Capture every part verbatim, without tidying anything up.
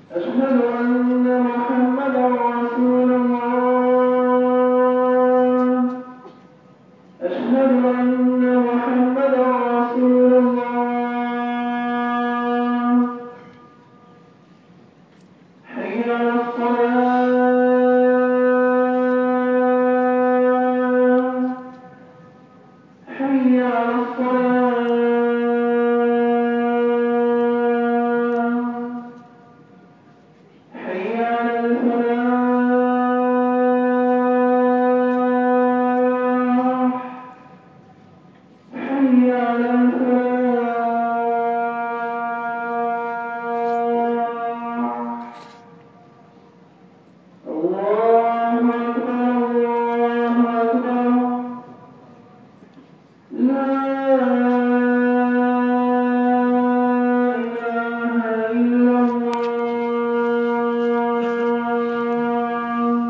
أشهد أن محمدا رسول الله. أشهد أن محمدا رسول الله. حي على الصلاة. حي على الصلاة. حي على الفلاح. حي على الفلاح. الله أكبر الله أكبر. لا إله إلا الله.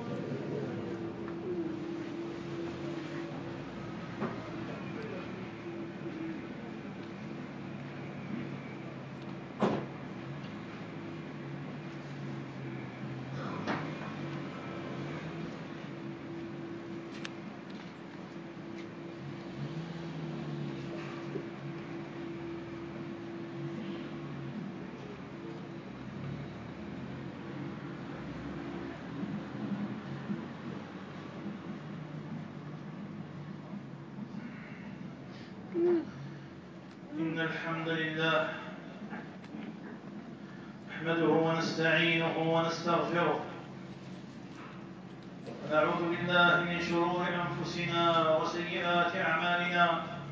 إن الحمد لله نحمده ونستعينه ونستغفره ونعوذ بالله من شرور أنفسنا وسيئات أعمالنا.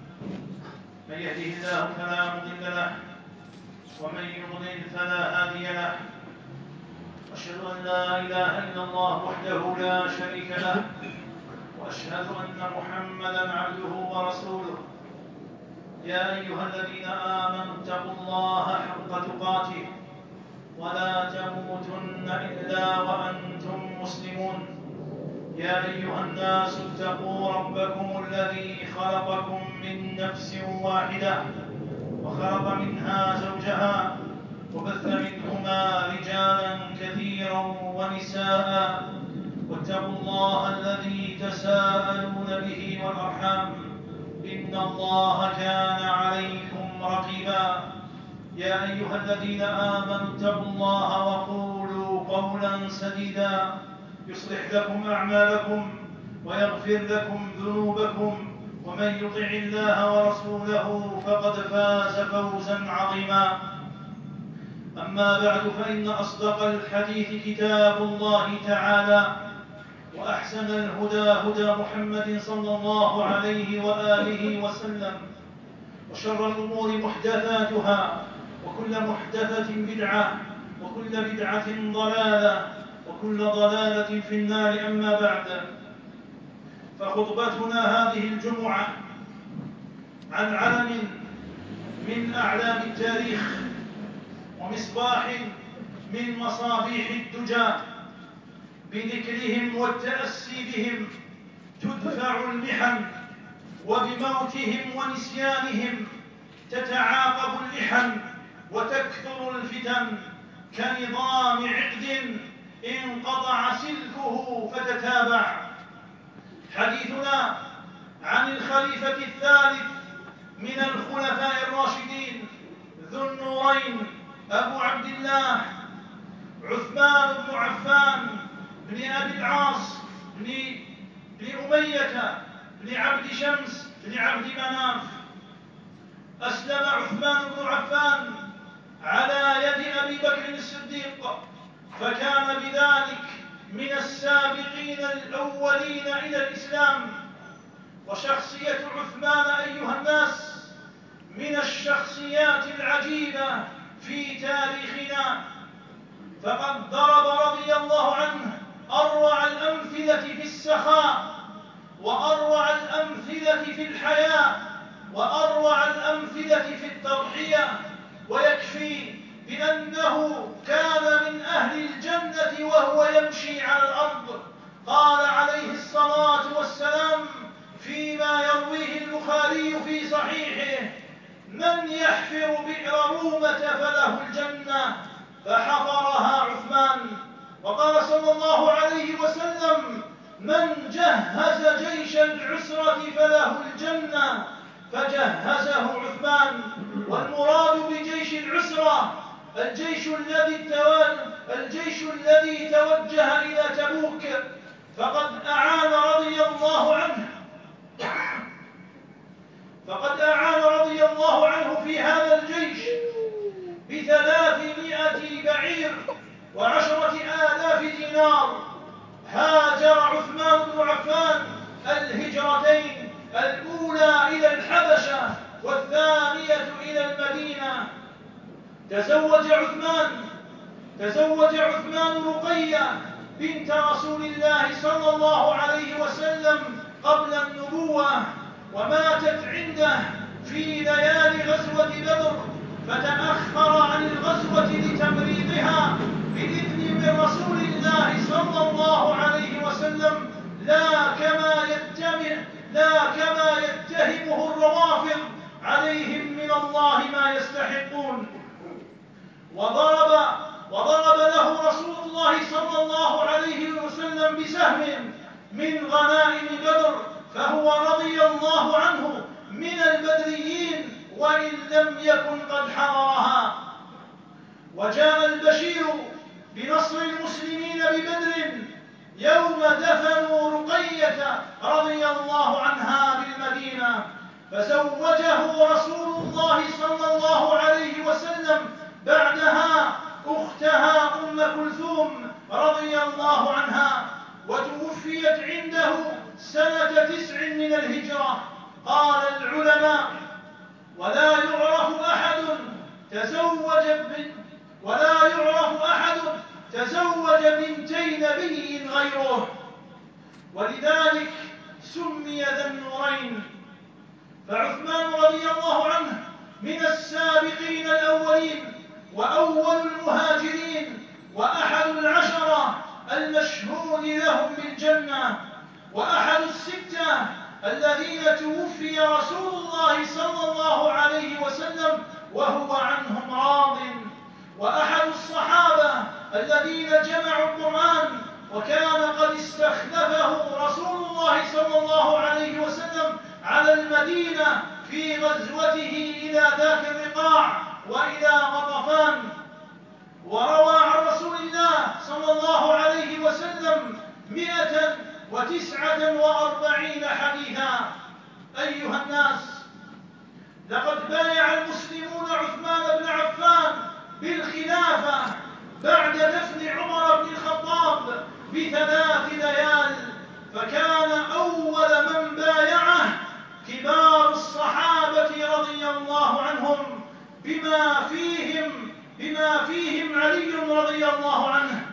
من يهده الله فلا مضل له ومن يضلل فلا هادي له. أشهد أن لا إله إلا الله وحده لا شريك له وأشهد أن محمدا عبده ورسوله. يا أيها الذين آمنوا اتقوا الله حق تقاته ولا تموتن إلا وأنتم مسلمون. يا أيها الناس اتقوا ربكم الذي خلقكم من نفس واحدة وخلق منها زوجها وبث منهما رجالا كثيرا ونساء. واتقوا الله الذي تساءلون به والأرحام إن الله كان عليكم رقيبا. يا أيها الذين آمنوا اتقوا الله وقولوا قولا سديدا يصلح لكم أعمالكم ويغفر لكم ذنوبكم ومن يطع الله ورسوله فقد فاز فوزا عظيما. أما بعد فإن أصدق الحديث كتاب الله تعالى وأحسن الهدى هدى محمد صلى الله عليه وآله وسلم وشر الأمور محدثاتها وكل محدثة بدعة وكل بدعة ضلالة وكل ضلالة في النار. أما بعد فخطبتنا هذه الجمعة عن علم من أعلام التاريخ ومصباح من مصابيح الدجى بذكرهم والتأسي بهم تدفع المحن وبموتهم ونسيانهم تتعاقب اللحن وتكثر الفتن كنظام عقد انقطع سلكه فتتابع. حديثنا عن الخليفة الثالث من الخلفاء الراشدين ذو النورين أبو عبد الله عثمان بن عفان بن أبي العاص بن أمية بن عبد شمس بن عبد مناف. أسلم عثمان بن عفان على يد أبي بكر الصديق فكان بذلك من السابقين الأولين إلى الإسلام. وشخصية عثمان أيها الناس من الشخصيات العجيبة في تاريخنا، فقد ضرب رضي الله عنه أروع الأمثلة في السخاء وأروع الأمثلة في الحياة وأروع الأمثلة في التضحية. ويكفي بأنه كان من أهل الجنة وهو يمشي على الأرض. قال عليه الصلاة والسلام فيما يرويه البخاري في صحيحه: من يحفر بئر رومة فله الجنة فحفرها جهز جيش العسرة فله الجنة فجهزه عثمان. والمراد بجيش العسرة الجيش الذي الجيش الذي توجه إلى تبوك، فقد أعان رضي الله عنه فقد أعان رضي الله عنه في هذا الجيش بثلاثمائة بعير وعشرة آلاف دينار. هاجر عثمان بن عفان الهجرتين، الأولى إلى الحبشة والثانية إلى المدينة. تزوج عثمان تزوج عثمان رقية بنت رسول الله صلى الله عليه وسلم قبل النبوة، وماتت عنده في ليالي غزوة بدر، فتأخر عن الغزوة لتمريضها بإذن من رسول الله صلى الله عليه وسلم، لا كما يتهم لا كما يتهمه الروافض عليهم من الله ما يستحقون. وضرب وضرب له رسول الله صلى الله عليه وسلم بسهم من غنائم بدر، فهو رضي الله عنه من البدريين وإن لم يكن قد حضرها. وجاء البشير بنصر المسلمين ببدر يوم دفنوا رقية رضي الله عنها بالمدينة، فزوجه رسول الله صلى الله عليه وسلم بعدها أختها أم كلثوم رضي الله عنها، وتوفيت عنده سنة تسع من الهجرة. قال العلماء: ولا يعرف أحد تزوج بن ولا يعرف أحد تزوج بنتي نبي غيره، ولذلك سمي ذا النورين. فعثمان رضي الله عنه من السابقين الأولين وأول المهاجرين وأحد العشرة المشهود لهم بالجنة، وأحد الستة الذين توفي رسول الله صلى الله عليه وسلم وهو عنهم راض، وأحد الصحابة الذين جمعوا القرآن، وكان قد استخلفه رسول الله صلى الله عليه وسلم على المدينة في غزوته إلى ذات الرقاع وإلى غطفان. وروى عن رسول الله صلى الله عليه وسلم مئة وتسعة وأربعين حديثا. أيها الناس، لقد بايع المسلمون عثمان بن عفان بالخلافة بعد دفن عمر بن الخطاب بثلاث ليال، فكان أول من بايعه كبار الصحابة رضي الله عنهم، بما فيهم بما فيهم علي رضي الله عنه.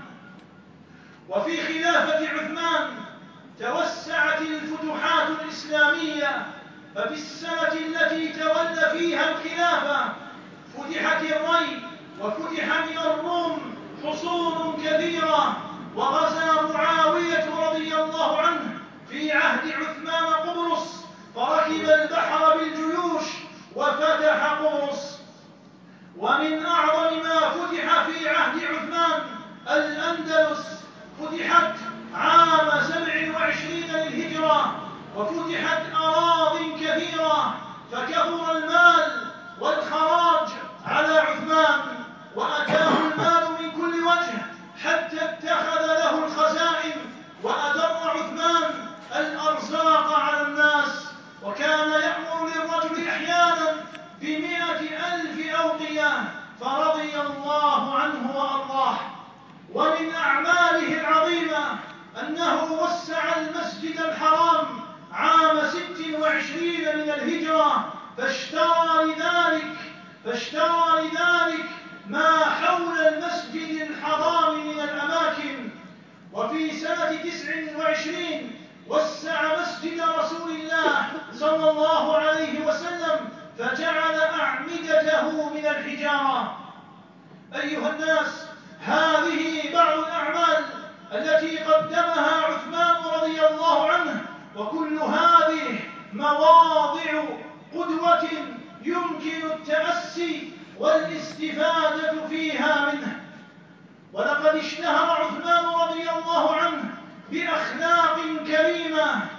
وفي خلافة عثمان توسعت الفتوحات الإسلامية، ففي السنة التي تولى فيها الخلافة فتحت الري وفتح من الروم حصون كثيرة، وغزا معاوية رضي الله عنه في عهد عثمان قبرص، فركب البحر بالجيوش وفتح قبرص. ومن أعظم ما فتح في عهد عثمان الأندلس، فتحت عام سبع وعشرين للهجرة، وفتحت أراضٍ كثيرة، فكثر المال والخراج على عثمان، وأتاه المال من كل وجه حتى اتخذ له الخزائن، وأدر عثمان الأرزاق على الناس، وكان يأمر للرجل أحيانا بمئة ألف أوقية، فرضي الله عنه وأرضاه. ومن أعماله العظيمة أنه وسع المسجد الحرام عام ست وعشرين من الهجرة، فاشترى لذلك فاشترى لذلك ما حول المسجد الحرام من الأماكن. وفي سنة تسع وعشرين وسع مسجد رسول الله صلى الله عليه وسلم، فجعل أعمدته من الحجارة. أيها الناس، هذه بعض الأعمال التي قدمها عثمان رضي الله عنه، وكل هذه مواضع قدوة يمكن التأسي والاستفادة فيها منه. ولقد اشتهر عثمان رضي الله عنه بأخلاق كريمة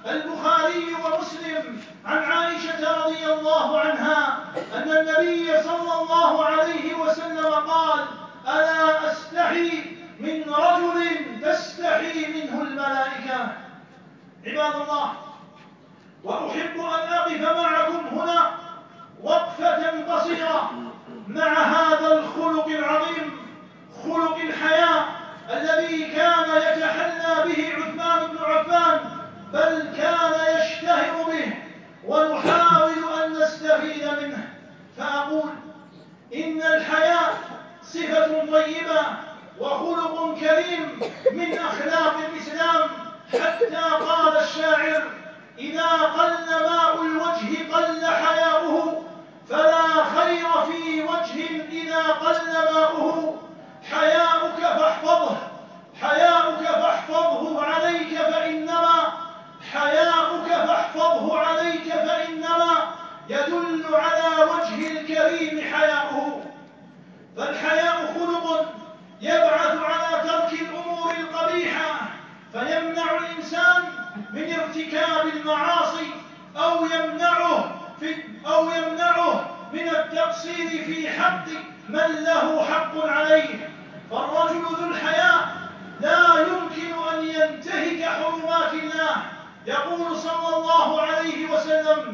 البخاري ومسلم عن عائشة رضي الله عنها أن النبي صلى الله عليه وسلم قال: ألا أستحي من رجل تستحي منه الملائكة. عباد الله، وأحب أن أقف معكم هنا وقفة قصيرة مع هذا الخلق العظيم، خلق الحياء الذي كان يتحلى به عثمان بن عفان، بل كان يشتهر به، ونحاول أن نستفيد منه. فأقول إن الحياء صفة طيبة وخلق كريم من أخلاق الإسلام، حتى قال الشاعر: إذا قل ماء الوجه قل حياؤه، فلا خير في وجه إذا قل ماؤه. حياؤك فاحفظه، حياؤك فاحفظه عليك فإنما حياؤك فاحفظه عليك فإنما يدل على وجه الكريم حياؤه. فالحياء خلق يبعث على ترك الأمور القبيحة، فيمنع الإنسان من ارتكاب المعاصي، أو يمنعه في أو يمنعه من التقصير في حق من له حق عليه. فالرجل ذو الحياء لا يمكن أن ينتهك حرمات الله. يقول صلى الله عليه وسلم: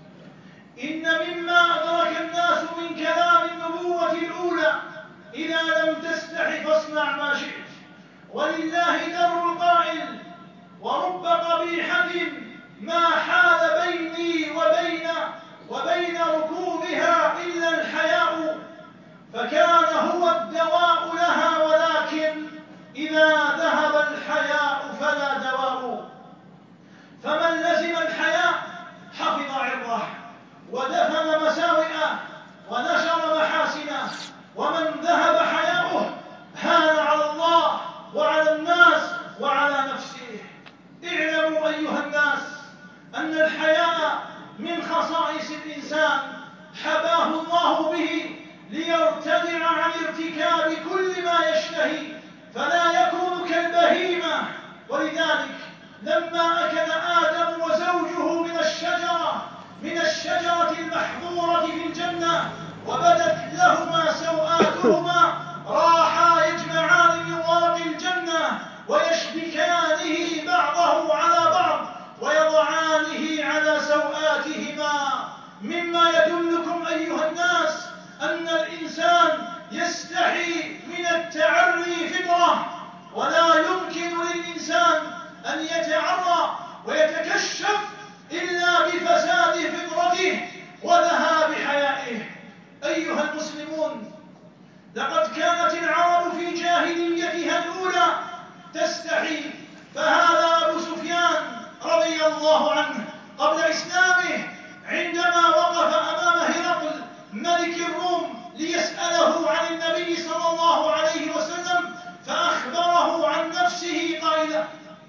إن مما أدرك الناس من كلام النبوة الأولى: إذا لم تستح فاصنع ما شئت. ولله در القائل: ورب قبيحة ما حال بيني وبين وبين ركوبها إلا الحياء، فكان هو الدواء لها، ولكن إذا ذهب الحياء فلا دواء. فمن لزم الحياء حفظ عرضه، ودفن مساوئه، ونشر محاسنه. ومن ذهب حياؤه هان على الله وعلى الناس وعلى نفسه. اعلموا أيها الناس أن الحياء من خصائص الإنسان، حباه الله به ليرتدع عن ارتكاب كل ما يشتهي، فلا يكون كالبهيمة. ولذلك لما أكل آدم وزوجه من الشجرة من الشجرة المحظورة في الجنة، وبدت لهما سوآتهما، راحا يجمعان من ورق الجنة ويشبكانه بعضه على بعض ويضعانه على سوآتهما، مما يدلكم أيها الناس أن الإنسان يستحي من التعري فطرة، ولا يمكن للإنسان أن يتعرى ويتكشف إلا بفساد فطرته وذهاب حيائه. أيها المسلمون، لقد كانت العرب في جاهليتها الأولى تستحي. فهذا أبو سفيان رضي الله عنه قبل إسلامه عندما وقف أمام هرقل ملك الروم ليسأله عن النبي صلى الله عليه وسلم، فأخبره عن نفسه قائلا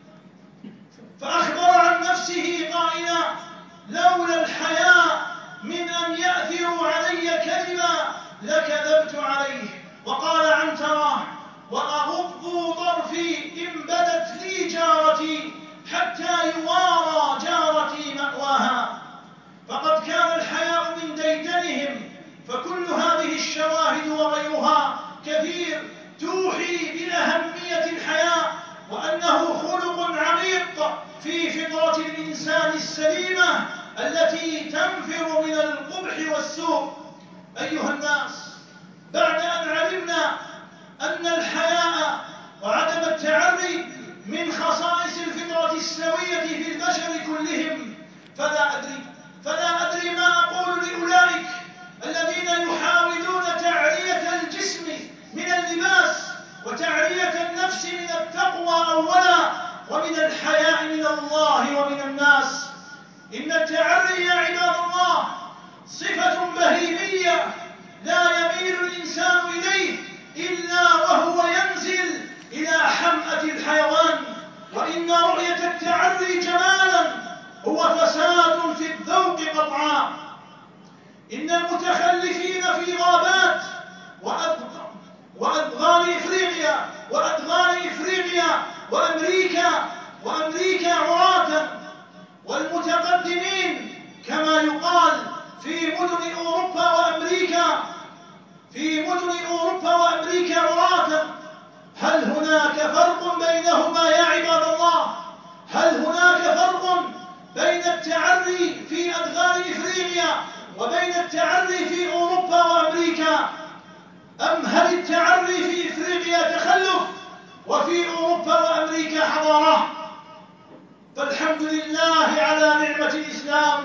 فأخبر عن نفسه قائلا: لولا الحياء من أن يأثروا علي كذبا لكذبت عليه. وقال عنترة: وأغض طرفي إن بدت لي جارتي حتى يوارى جارتي مأواها. فقد كان الحياء من ديدنهم. فكل هذه الشواهد وغيرها كثير توحي بأهمية الحياء، وأنه خلق عميق في فطرة الإنسان السليمة التي تنفر من القبح والسوء. أيها الناس، بعد أن علمنا أن الحياء وعدم التعري من خصائص الفطرة السوية في البشر كلهم، فلا أدري فلا أدري ما أقول لأولئك الذين يحاولون تعرية الجسم من اللباس، وتعرية النفس من التقوى أولا، ومن الحياء من الله ومن الناس. إن التعري يا عباد الله صفة بهيمية لا يميل الإنسان إليه إلا وهو ينزل إلى حمأة الحيوان. وإن رؤية التعري جمالا هو فساد في الذوق قطعا. إن المتخلفين في غابات وأدغال إفريقيا وأدغال إفريقيا وأمريكا وأمريكا عراة في مدن أوروبا وأمريكا في مدن أوروبا وأمريكا عراة. هل هناك فرق بينهما يا عباد الله؟ هل هناك فرق بين التعري في أدغال إفريقيا وبين التعري في أوروبا وأمريكا؟ أم هل التعري في إفريقيا تخلف وفي أوروبا وأمريكا حضارة؟ فالحمد لله على نعمة الإسلام.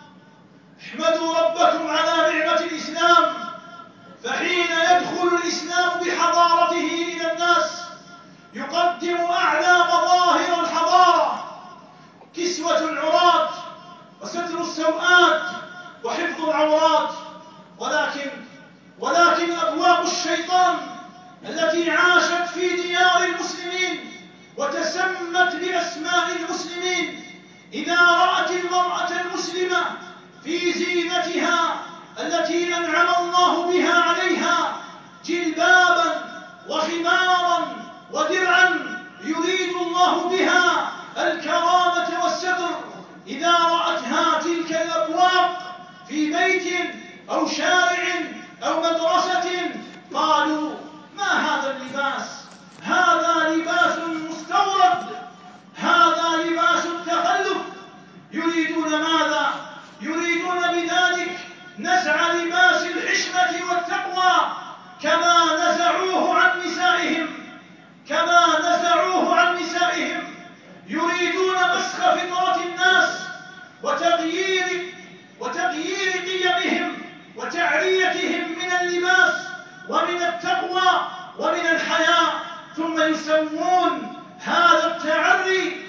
احمدوا ربكم على نعمة الإسلام، فحين يدخل الإسلام بحضارته إلى الناس يقدم أعلى مظاهر الحضارة: كسوة العراة وستر السوءات وحفظ العورات. ولكن ولكن أبواب الشيطان التي عاشت في ديار المسلمين وتسمت بأسماء المسلمين إذا رأت المرأة المسلمة في زينتها التي أنعم الله بها عليها، جلبابا وخمارا ودرعا يريد الله بها الكرامة والستر، إذا رأتها تلك الأبواق في بيت أو شارع أو مدرسة قالوا: ما هذا اللباس؟ هذا لباس مستورد، هذا لباس التخلف. يريدون ماذا؟ يريدون بذلك نزع لباس الحشمة والتقوى كما نزعوه عن نسائهم كما نزعوه عن نسائهم. يريدون مسخ فطرة الناس وتغيير وتغيير قيمهم وتعريتهم من اللباس ومن التقوى ومن الحياء، ثم يسمون هذا التعري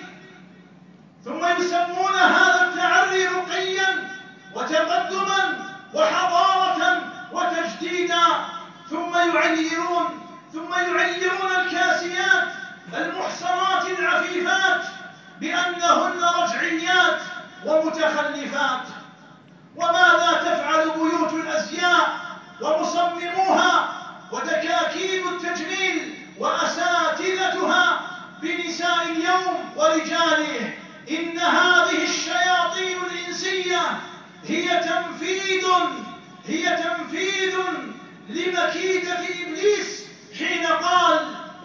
ثم يسمون هذا التعري رقيا وتقدما وحضارة وتجديدا، ثم يعيرون ثم يعيرون الكاسيات المحصنات العفيفات بأنهن رجعيات ومتخلفات. وماذا تفعل بيوت الأزياء ومصمموها ودكاكين التجميل وأساتذتها بنساء اليوم ورجاله؟ إن هذه الشياطين الإنسية هي تنفيذ هي تنفيذ لمكيدة إبليس حين قال: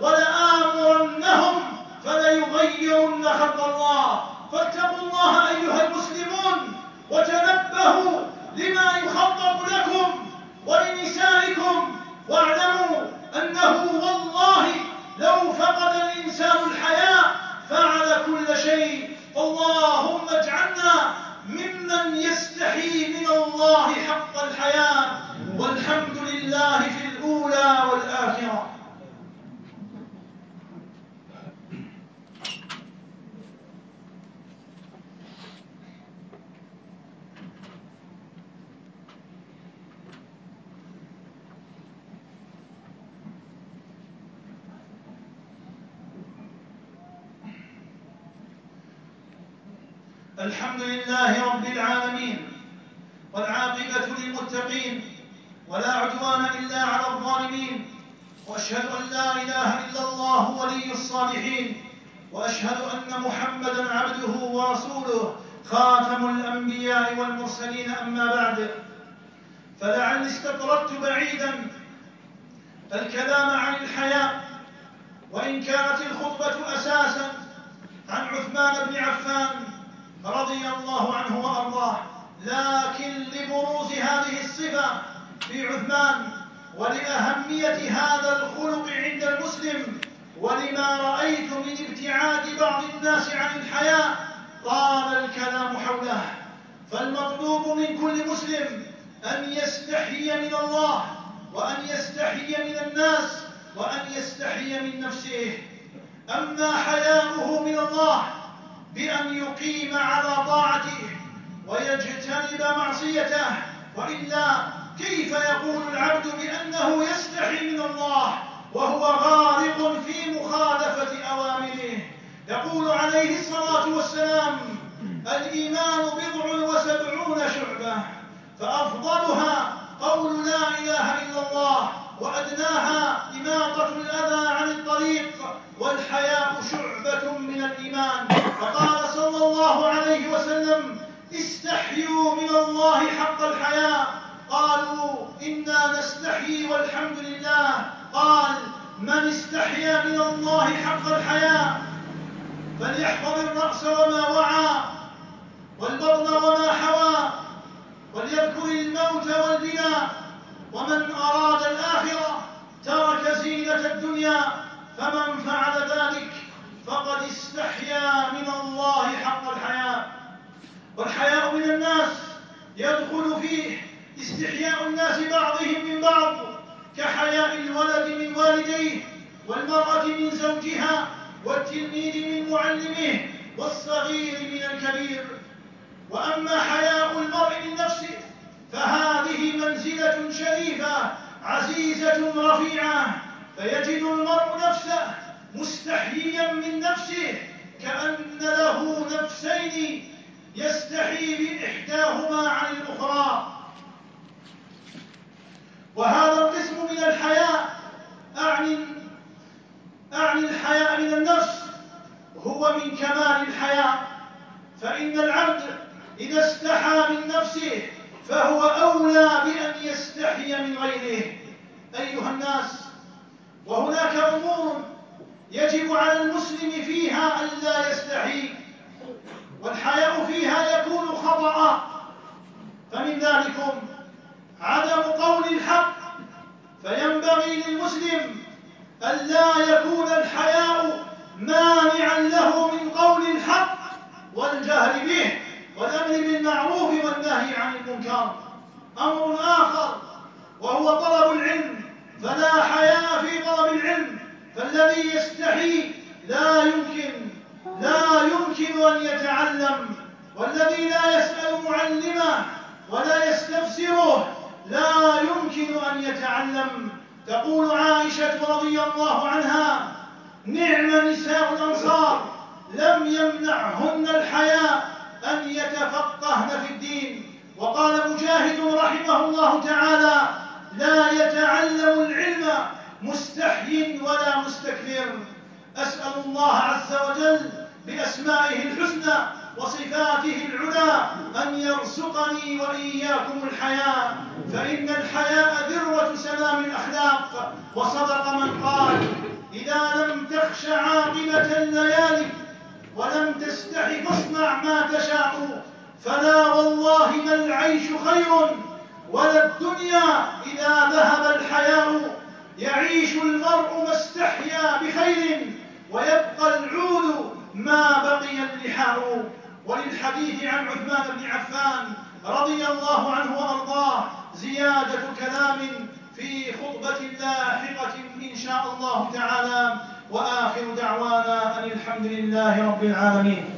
ولآمرنهم فليغيرن خلق الله. فاتقوا الله أيها المسلمون وتنبهوا لما يخطط لكم ولنسائكم، واعلموا أنه والله لو فقد الإنسان الحياء فعل كل شيء. اللهم اجعلنا ممن يستحي من الله حق الحياء، والحمد لله في الأولى والآخرة. الحمد لله رب العالمين، والعاقبة للمتقين، ولا عدوان إلا على الظالمين، وأشهد أن لا إله إلا الله ولي الصالحين، وأشهد أن محمدًا عبده ورسوله خاتم الأنبياء والمرسلين. أما بعد، فلعلي استطردت بعيدًا الكلام عن الحياء، وإن كانت الخطبة أساسًا عن عثمان بن عفان رضي الله عنه وأرضاه، لكن لبروز هذه الصفة في عثمان ولأهمية هذا الخلق عند المسلم ولما رأيت من ابتعاد بعض الناس عن الحياء طال الكلام حوله. فالمطلوب من كل مسلم أن يستحي من الله، وأن يستحي من الناس، وأن يستحي من نفسه. أما حياؤه من الله بأن يقيم على طاعته ويجتنب معصيته، وإلا كيف يقول العبد بأنه يستحي من الله وهو غارق في مخالفة أوامره؟ يقول عليه الصلاة والسلام: الإيمان بضع وسبعون شعبة، فأفضلها قول لا إله إلا الله، وأدناها إماطة الأذى عن الطريق، والحياء شعبة من الإيمان. فقال صلى الله عليه وسلم: استحيوا من الله حق الحياء إنا نستحيي والحمد لله، قال: من استحيا من الله حق الحياء فليحفظ الرأس وما وعى والبطن وما حوى وليذكر الموت والبناء، ومن أراد الآخرة ترك زينة الدنيا، فمن فعل ذلك فقد استحيا من الله حق الحياء. والحياء من الناس يدخل فيه استحياء الناس بعضهم من بعض، كحياء الولد من والديه، والمرأة من زوجها، والتلميذ من معلمه، والصغير من الكبير. وأما حياء المرء من نفسه فهذه منزلة شريفة عزيزة رفيعة، فيجد المرء نفسه مستحييا من نفسه كأن له نفسين يستحي بإحداهما عن الأخرى. وهذا القسم من الحياء، أعني أعني الحياء من النفس، هو من كمال الحياء، فإن العبد إذا استحى من نفسه فهو أولى بأن يستحي من غيره. أيها الناس، وهناك أمور يجب على المسلم فيها ألا يستحي، والحياء فيها يكون خطأ، فمن ذلكم عدم قول الحق، فينبغي للمسلم ألا يكون الحياء مانعا له من قول الحق والجهر به والأمر بالمعروف والنهي عن المنكر. أمر آخر وهو طلب العلم، فلا حياء في طلب العلم، فالذي يستحي لا يمكن لا يمكن أن يتعلم، والذي لا يسأل معلمه ولا يستفسره لا يمكن أن يتعلم. تقول عائشة رضي الله عنها: نعم نساء الأنصار لم يمنعهن الحياء أن يتفقهن في الدين. وقال مجاهد رحمه الله تعالى: لا يتعلم العلم مستحي ولا مستكبر. أسأل الله عز وجل بأسمائه الحسنى وصفاته العلى أن يرزقني وإياكم الحياء، فإن الحياء ذروة سلام الأخلاق. وصدق من قال: إذا لم تخش عاقبة الليالي ولم تستحي فاصنع ما تشاء، فلا والله ما العيش خير ولا الدنيا إذا ذهب الحياء. يعيش المرء ما استحيا بخير ويبقى العود ما بقي اللحاء. وللحديث عن عثمان بن عفان رضي الله عنه وأرضاه زيادة كلام في خطبة لاحقة إن شاء الله تعالى، وآخر دعوانا أن الحمد لله رب العالمين.